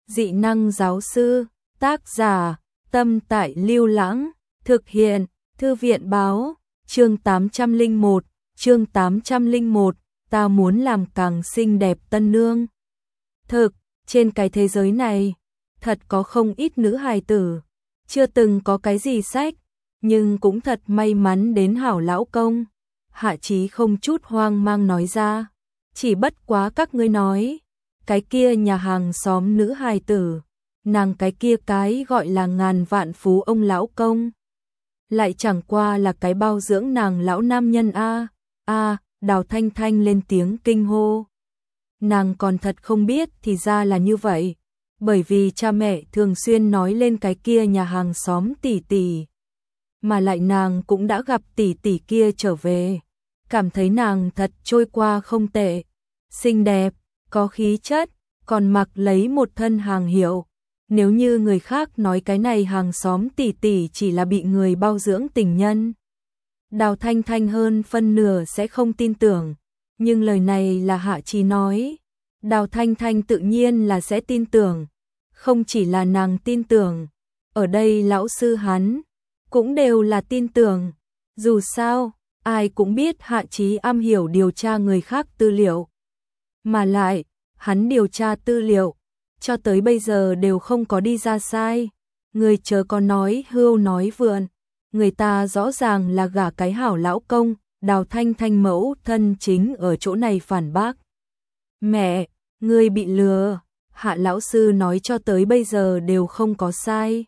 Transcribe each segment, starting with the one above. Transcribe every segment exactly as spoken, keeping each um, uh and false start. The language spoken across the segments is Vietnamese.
Dị năng giáo sư, tác giả, Tâm Tại Lưu Lãng, thực hiện, Thư viện báo, chương tám trăm lẻ một, chương tám trăm lẻ một, ta muốn làm càng xinh đẹp tân nương. Thực, trên cái thế giới này, thật có không ít nữ hài tử, chưa từng có cái gì sách, nhưng cũng thật may mắn đến hảo lão công. Hạ Chí không chút hoang mang nói ra, chỉ bất quá các ngươi nói, cái kia nhà hàng xóm nữ hài tử, nàng cái kia cái gọi là ngàn vạn phú ông lão công, lại chẳng qua là cái bao dưỡng nàng lão nam nhân a. A, Đào Thanh Thanh lên tiếng kinh hô. Nàng còn thật không biết thì ra là như vậy, bởi vì cha mẹ thường xuyên nói lên cái kia nhà hàng xóm tỷ tỷ, mà lại nàng cũng đã gặp tỷ tỷ kia trở về, cảm thấy nàng thật trôi qua không tệ, xinh đẹp, có khí chất, còn mặc lấy một thân hàng hiệu. Nếu như người khác nói cái này hàng xóm tỷ tỷ chỉ là bị người bao dưỡng tình nhân, Đào Thanh Thanh hơn phân nửa sẽ không tin tưởng, nhưng lời này là Hạ Chí nói, Đào Thanh Thanh tự nhiên là sẽ tin tưởng, không chỉ là nàng tin tưởng, ở đây lão sư hắn cũng đều là tin tưởng, dù sao, ai cũng biết Hạ Chí am hiểu điều tra người khác tư liệu, mà lại, hắn điều tra tư liệu, cho tới bây giờ đều không có đi ra sai, người chớ có nói hưu nói vượn, người ta rõ ràng là gả cái hảo lão công. Đào Thanh Thanh mẫu thân chính ở chỗ này phản bác. Mẹ, ngươi bị lừa, Hạ lão sư nói cho tới bây giờ đều không có sai.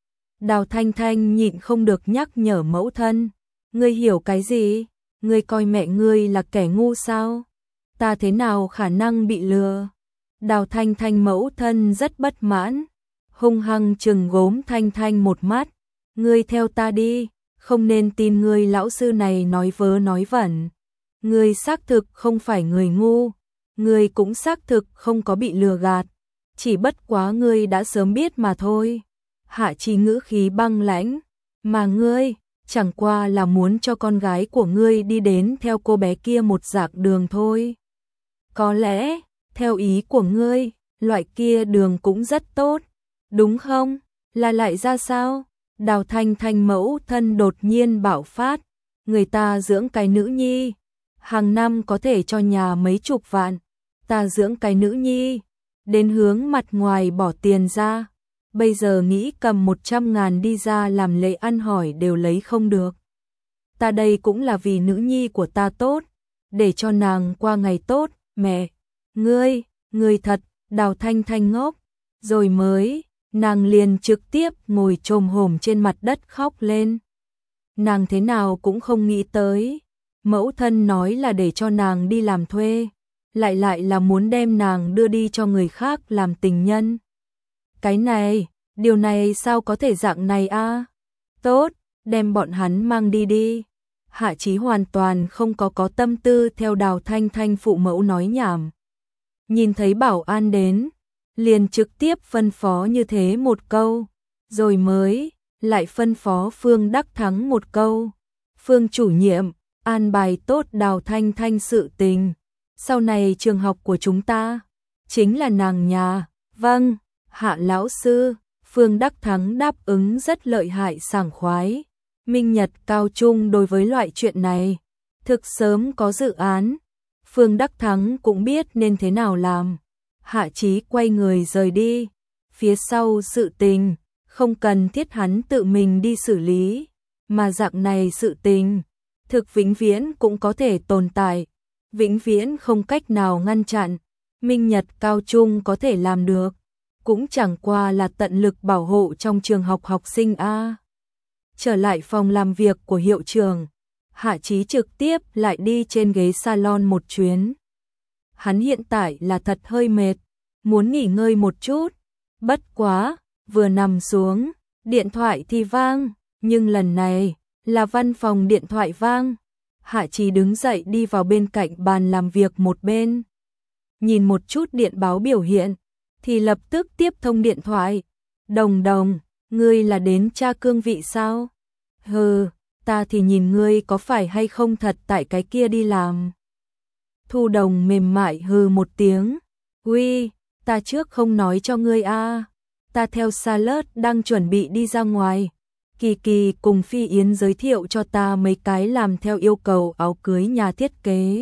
Đào Thanh Thanh nhịn không được nhắc nhở mẫu thân, ngươi hiểu cái gì? Ngươi coi mẹ ngươi là kẻ ngu sao? Ta thế nào khả năng bị lừa? Đào Thanh Thanh mẫu thân rất bất mãn, hung hăng trừng gốm Thanh Thanh một mắt, ngươi theo ta đi. Không nên tin người lão sư này nói vớ nói vẩn. Ngươi xác thực không phải người ngu, ngươi cũng xác thực không có bị lừa gạt, chỉ bất quá ngươi đã sớm biết mà thôi. Hạ Chí ngữ khí băng lãnh, mà ngươi chẳng qua là muốn cho con gái của ngươi đi đến theo cô bé kia một dạc đường thôi. Có lẽ, theo ý của ngươi, loại kia đường cũng rất tốt, đúng không? Là lại ra sao? Đào Thanh Thanh mẫu thân đột nhiên bạo phát, người ta dưỡng cái nữ nhi, hàng năm có thể cho nhà mấy chục vạn, ta dưỡng cái nữ nhi, đến hướng mặt ngoài bỏ tiền ra, bây giờ nghĩ cầm một trăm ngàn đi ra làm lễ ăn hỏi đều lấy không được. Ta đây cũng là vì nữ nhi của ta tốt, để cho nàng qua ngày tốt, mẹ, ngươi, ngươi thật, Đào Thanh Thanh ngốc, rồi mới... Nàng liền trực tiếp ngồi chồm hổm trên mặt đất khóc lên. Nàng thế nào cũng không nghĩ tới, mẫu thân nói là để cho nàng đi làm thuê, lại lại là muốn đem nàng đưa đi cho người khác làm tình nhân. Cái này, điều này sao có thể dạng này a? Tốt, đem bọn hắn mang đi đi. Hạ Chí hoàn toàn không có có tâm tư theo Đào Thanh Thanh phụ mẫu nói nhảm. Nhìn thấy bảo an đến, liền trực tiếp phân phó như thế một câu, rồi mới lại phân phó Phương Đắc Thắng một câu. Phương chủ nhiệm, an bài tốt Đào Thanh Thanh sự tình, sau này trường học của chúng ta chính là nàng nhà. Vâng, Hạ lão sư. Phương Đắc Thắng đáp ứng rất lợi hại sảng khoái. Minh Nhật cao trung đối với loại chuyện này thực sớm có dự án, Phương Đắc Thắng cũng biết nên thế nào làm. Hạ Chí quay người rời đi, phía sau sự tình, không cần thiết hắn tự mình đi xử lý, mà dạng này sự tình, thực vĩnh viễn cũng có thể tồn tại, vĩnh viễn không cách nào ngăn chặn, Minh Nhật cao trung có thể làm được, cũng chẳng qua là tận lực bảo hộ trong trường học học sinh a. Trở lại phòng làm việc của hiệu trưởng, Hạ Chí trực tiếp lại đi trên ghế salon một chuyến. Hắn hiện tại là thật hơi mệt, muốn nghỉ ngơi một chút, bất quá, vừa nằm xuống, điện thoại thì vang, nhưng lần này, là văn phòng điện thoại vang. Hạ Chí đứng dậy đi vào bên cạnh bàn làm việc một bên. Nhìn một chút điện báo biểu hiện, thì lập tức tiếp thông điện thoại. Đồng đồng, ngươi là đến tra cương vị sao? Hừ, ta thì nhìn ngươi có phải hay không thật tại cái kia đi làm. Thu Đồng mềm mại hừ một tiếng. Uy, ta trước không nói cho ngươi a. Ta theo Salad đang chuẩn bị đi ra ngoài. Kỳ Kỳ cùng Phi Yến giới thiệu cho ta mấy cái làm theo yêu cầu áo cưới nhà thiết kế.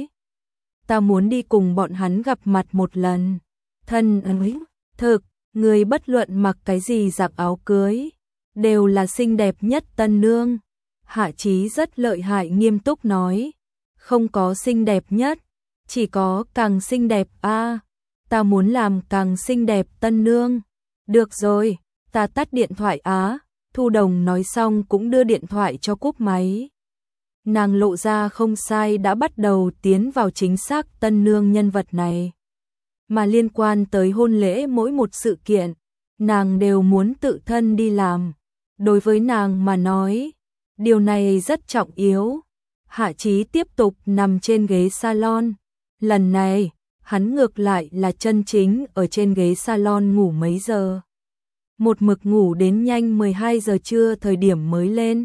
Ta muốn đi cùng bọn hắn gặp mặt một lần. Thân ơi, thực, người bất luận mặc cái gì giặc áo cưới, đều là xinh đẹp nhất tân nương. Hạ Chí rất lợi hại nghiêm túc nói. Không có xinh đẹp nhất, chỉ có càng xinh đẹp a. Ta muốn làm càng xinh đẹp tân nương. Được rồi, ta tắt điện thoại á. Thu Đồng nói xong cũng đưa điện thoại cho cúp máy. Nàng lộ ra không sai đã bắt đầu tiến vào chính xác tân nương nhân vật này. Mà liên quan tới hôn lễ mỗi một sự kiện, nàng đều muốn tự thân đi làm. Đối với nàng mà nói, điều này rất trọng yếu. Hạ Chí tiếp tục nằm trên ghế salon. Lần này, hắn ngược lại là chân chính ở trên ghế salon ngủ mấy giờ. Một mực ngủ đến nhanh mười hai giờ trưa thời điểm mới lên.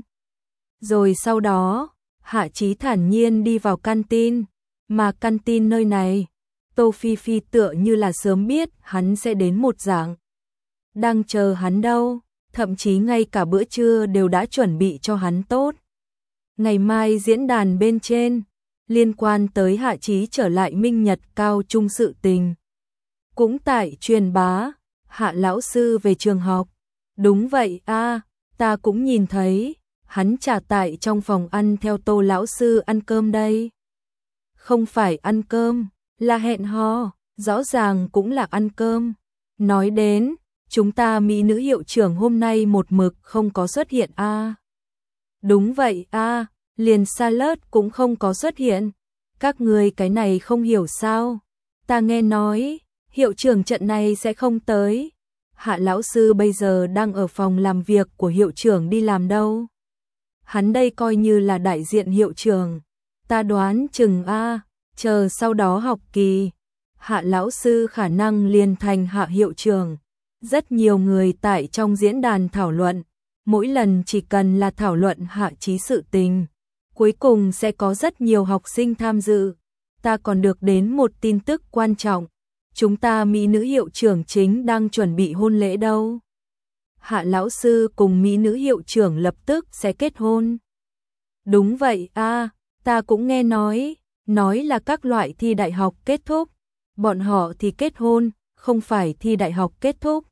Rồi sau đó, Hạ Chí thản nhiên đi vào canteen, mà canteen nơi này, Tô Phi Phi tựa như là sớm biết hắn sẽ đến một dạng. Đang chờ hắn đâu, thậm chí ngay cả bữa trưa đều đã chuẩn bị cho hắn tốt. Ngày mai diễn đàn bên trên, liên quan tới Hạ Chí trở lại Minh Nhật cao trung sự tình. Cũng tại truyền bá, Hạ lão sư về trường học. Đúng vậy a, ta cũng nhìn thấy, hắn trả tại trong phòng ăn theo Tô lão sư ăn cơm đây. Không phải ăn cơm, là hẹn hò, rõ ràng cũng là ăn cơm. Nói đến, chúng ta mỹ nữ hiệu trưởng hôm nay một mực không có xuất hiện a. Đúng vậy a, liền Salad cũng không có xuất hiện. Các người cái này không hiểu sao? Ta nghe nói, hiệu trưởng trận này sẽ không tới. Hạ lão sư bây giờ đang ở phòng làm việc của hiệu trưởng đi làm đâu. Hắn đây coi như là đại diện hiệu trưởng. Ta đoán chừng a, chờ sau đó học kỳ, Hạ lão sư khả năng liền thành Hạ hiệu trưởng. Rất nhiều người tại trong diễn đàn thảo luận, mỗi lần chỉ cần là thảo luận Hạ Chí sự tình, cuối cùng sẽ có rất nhiều học sinh tham dự. Ta còn được đến một tin tức quan trọng, chúng ta mỹ nữ hiệu trưởng chính đang chuẩn bị hôn lễ đâu. Hạ lão sư cùng mỹ nữ hiệu trưởng lập tức sẽ kết hôn. Đúng vậy a, ta cũng nghe nói, nói là các loại thi đại học kết thúc, bọn họ thì kết hôn, không phải thi đại học kết thúc,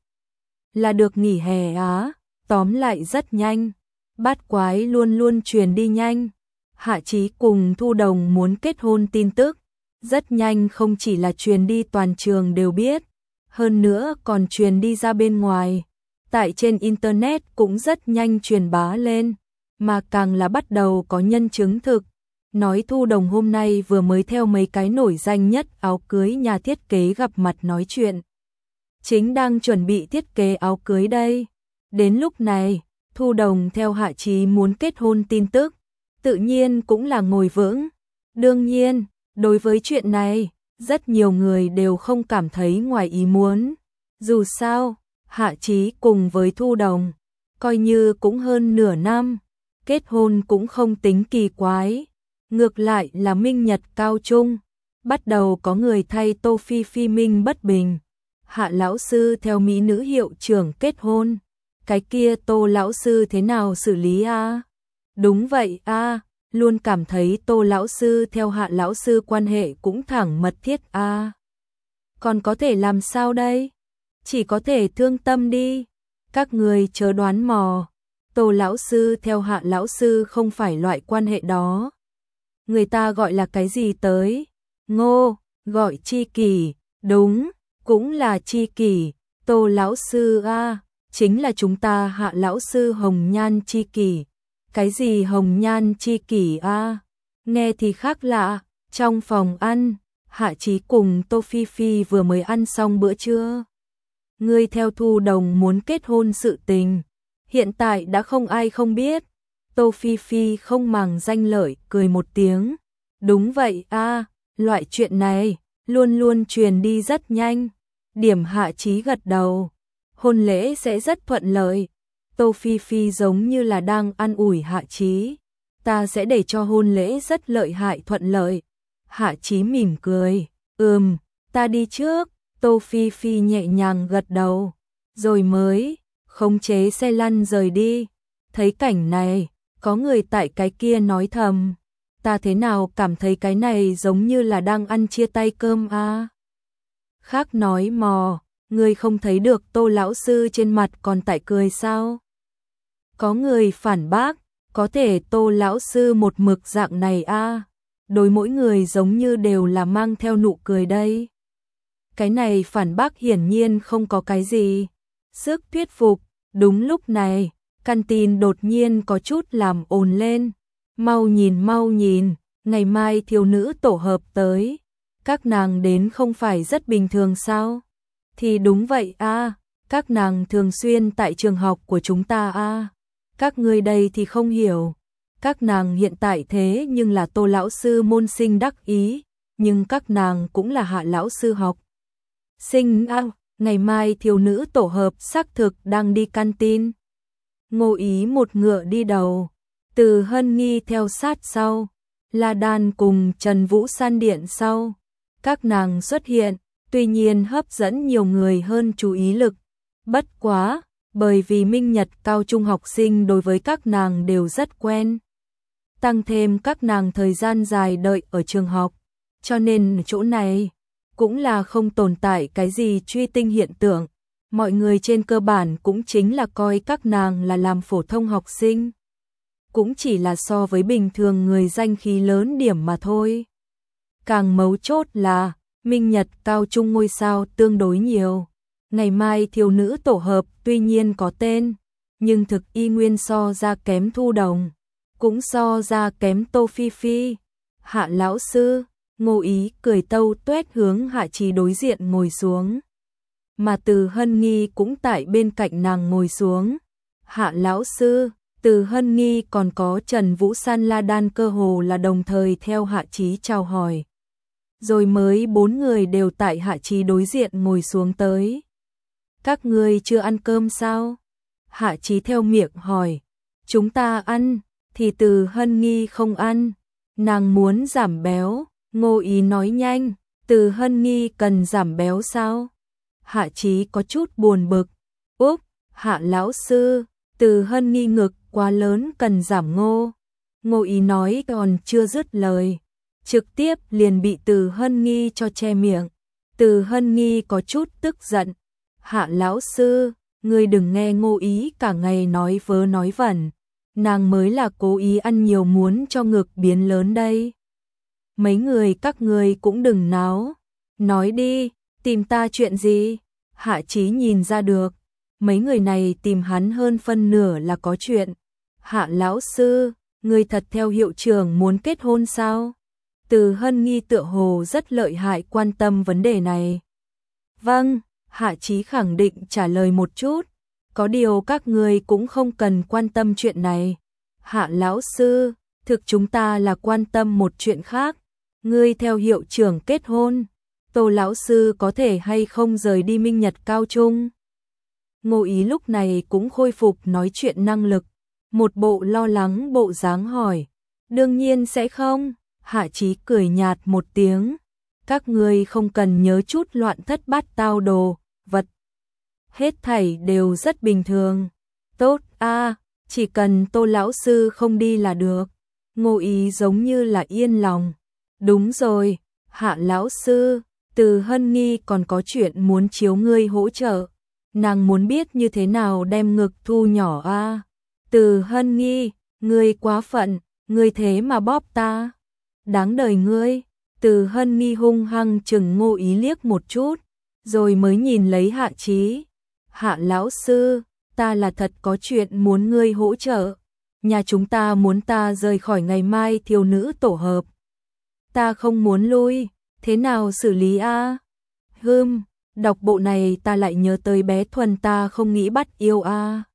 là được nghỉ hè á. Tóm lại rất nhanh, bát quái luôn luôn truyền đi nhanh. Hạ Chí cùng Thu Đồng muốn kết hôn tin tức, rất nhanh không chỉ là truyền đi toàn trường đều biết, hơn nữa còn truyền đi ra bên ngoài. Tại trên Internet cũng rất nhanh truyền bá lên, mà càng là bắt đầu có nhân chứng thực. Nói Thu Đồng hôm nay vừa mới theo mấy cái nổi danh nhất áo cưới nhà thiết kế gặp mặt nói chuyện. Chính đang chuẩn bị thiết kế áo cưới đây. Đến lúc này, Thu Đồng theo Hạ Chí muốn kết hôn tin tức, tự nhiên cũng là ngồi vững. Đương nhiên, đối với chuyện này, rất nhiều người đều không cảm thấy ngoài ý muốn. Dù sao, Hạ Chí cùng với Thu Đồng, coi như cũng hơn nửa năm, kết hôn cũng không tính kỳ quái. Ngược lại là Minh Nhật cao trung, bắt đầu có người thay Tô Phi Phi minh bất bình. Hạ lão sư theo mỹ nữ hiệu trưởng kết hôn, cái kia Tô lão sư thế nào xử lý a? Đúng vậy a, luôn cảm thấy Tô lão sư theo Hạ lão sư quan hệ cũng thẳng mật thiết a. Còn có thể làm sao đây? Chỉ có thể thương tâm đi. Các người chớ đoán mò. Tô lão sư theo Hạ lão sư không phải loại quan hệ đó. Người ta gọi là cái gì tới? Ngô, gọi tri kỷ, đúng, cũng là tri kỷ. Tô lão sư a, chính là chúng ta Hạ lão sư hồng nhan tri kỷ. Cái gì hồng nhan tri kỷ a? Nghe thì khác lạ. Trong phòng ăn, Hạ Chí cùng Tô Phi Phi vừa mới ăn xong bữa trưa. Ngươi theo Thu Đồng muốn kết hôn sự tình, hiện tại đã không ai không biết. Tô Phi Phi không màng danh lợi, cười một tiếng. Đúng vậy a, loại chuyện này luôn luôn truyền đi rất nhanh. Điểm Hạ Chí gật đầu. Hôn lễ sẽ rất thuận lợi. Tô Phi Phi giống như là đang an ủi Hạ Chí. Ta sẽ để cho hôn lễ rất lợi hại thuận lợi. Hạ Chí mỉm cười. Ừm, ta đi trước. Tô Phi Phi nhẹ nhàng gật đầu, rồi mới khống chế xe lăn rời đi. Thấy cảnh này, có người tại cái kia nói thầm, ta thế nào cảm thấy cái này giống như là đang ăn chia tay cơm a. À? Khác nói mò, ngươi không thấy được Tô lão sư trên mặt còn tại cười sao? Có người phản bác, có thể Tô lão sư một mực dạng này a, à? Đối mỗi người giống như đều là mang theo nụ cười đây. Cái này phản bác hiển nhiên không có cái gì sức thuyết phục. Đúng lúc này, căn tin đột nhiên có chút làm ồn lên. Mau nhìn mau nhìn, ngày mai thiếu nữ tổ hợp tới. Các nàng đến không phải rất bình thường sao? Thì đúng vậy a, à, các nàng thường xuyên tại trường học của chúng ta a. À. Các ngươi đây thì không hiểu. Các nàng hiện tại thế nhưng là Tô lão sư môn sinh đắc ý, nhưng các nàng cũng là Hạ lão sư học sinh a. À, ngày mai thiếu nữ tổ hợp xác thực đang đi canteen. Ngô Ý một ngựa đi đầu, Từ Hân Nghi theo sát sau, La Đan cùng Trần Vũ San điện sau. Các nàng xuất hiện, tuy nhiên hấp dẫn nhiều người hơn chú ý lực. Bất quá, bởi vì Minh Nhật cao trung học sinh đối với các nàng đều rất quen. Tăng thêm các nàng thời gian dài đợi ở trường học, cho nên chỗ này cũng là không tồn tại cái gì truy tinh hiện tượng. Mọi người trên cơ bản cũng chính là coi các nàng là làm phổ thông học sinh. Cũng chỉ là so với bình thường người danh khí lớn điểm mà thôi. Càng mấu chốt là, Minh Nhật cao trung ngôi sao tương đối nhiều. Ngày mai thiếu nữ tổ hợp tuy nhiên có tên, nhưng thực y nguyên so ra kém Thu Đồng, cũng so ra kém Tô Phi Phi. Hạ lão sư, Ngô Ý cười tâu tuét hướng Hạ Trì đối diện ngồi xuống. Mà Từ Hân Nghi cũng tại bên cạnh nàng ngồi xuống. Hạ lão sư, Từ Hân Nghi còn có Trần Vũ San La Đan cơ hồ là đồng thời theo Hạ Chí chào hỏi. Rồi mới bốn người đều tại Hạ Chí đối diện ngồi xuống tới. Các ngươi chưa ăn cơm sao? Hạ Chí theo miệng hỏi. Chúng ta ăn, thì Từ Hân Nghi không ăn. Nàng muốn giảm béo. Ngô Ý nói nhanh. Từ Hân Nghi cần giảm béo sao? Hạ Chí có chút buồn bực. Úp, Hạ lão sư, Từ Hân Nghi ngực quá lớn cần giảm ngô. Ngô Ý nói còn chưa dứt lời, trực tiếp liền bị Từ Hân Nghi cho che miệng. Từ Hân Nghi có chút tức giận. Hạ lão sư, ngươi đừng nghe Ngô Ý cả ngày nói vớ nói vẩn. Nàng mới là cố ý ăn nhiều muốn cho ngực biến lớn đây. Mấy người các ngươi cũng đừng náo. Nói đi, tìm ta chuyện gì? Hạ Chí nhìn ra được, mấy người này tìm hắn hơn phân nửa là có chuyện. Hạ lão sư, ngươi thật theo hiệu trưởng muốn kết hôn sao? Từ Hân Nghi tựa hồ rất lợi hại quan tâm vấn đề này. Vâng, Hạ Chí khẳng định trả lời một chút. Có điều các ngươi cũng không cần quan tâm chuyện này. Hạ lão sư, thực chúng ta là quan tâm một chuyện khác. Ngươi theo hiệu trưởng kết hôn, Tô lão sư có thể hay không rời đi Minh Nhật cao trung? Ngô Ý lúc này cũng khôi phục nói chuyện năng lực, một bộ lo lắng bộ dáng hỏi. Đương nhiên sẽ không. Hạ Chí cười nhạt một tiếng. Các ngươi không cần nhớ chút loạn thất bát tao đồ vật. Hết thảy đều rất bình thường. Tốt a, à, chỉ cần Tô lão sư không đi là được. Ngô Ý giống như là yên lòng. Đúng rồi, Hạ lão sư, Từ Hân Nghi còn có chuyện muốn chiếu ngươi hỗ trợ. Nàng muốn biết như thế nào đem ngực thu nhỏ a. À. Từ Hân Nghi, ngươi quá phận, ngươi thế mà bóp ta. Đáng đời ngươi. Từ Hân Nghi hung hăng chừng Ngô Ý liếc một chút, rồi mới nhìn lấy Hạ Chí. Hạ lão sư, ta là thật có chuyện muốn ngươi hỗ trợ. Nhà chúng ta muốn ta rời khỏi ngày mai thiếu nữ tổ hợp. Ta không muốn lui, thế nào xử lý a? À? Hừm, đọc bộ này ta lại nhớ tới bé Thuần ta không nghĩ bắt yêu a. À.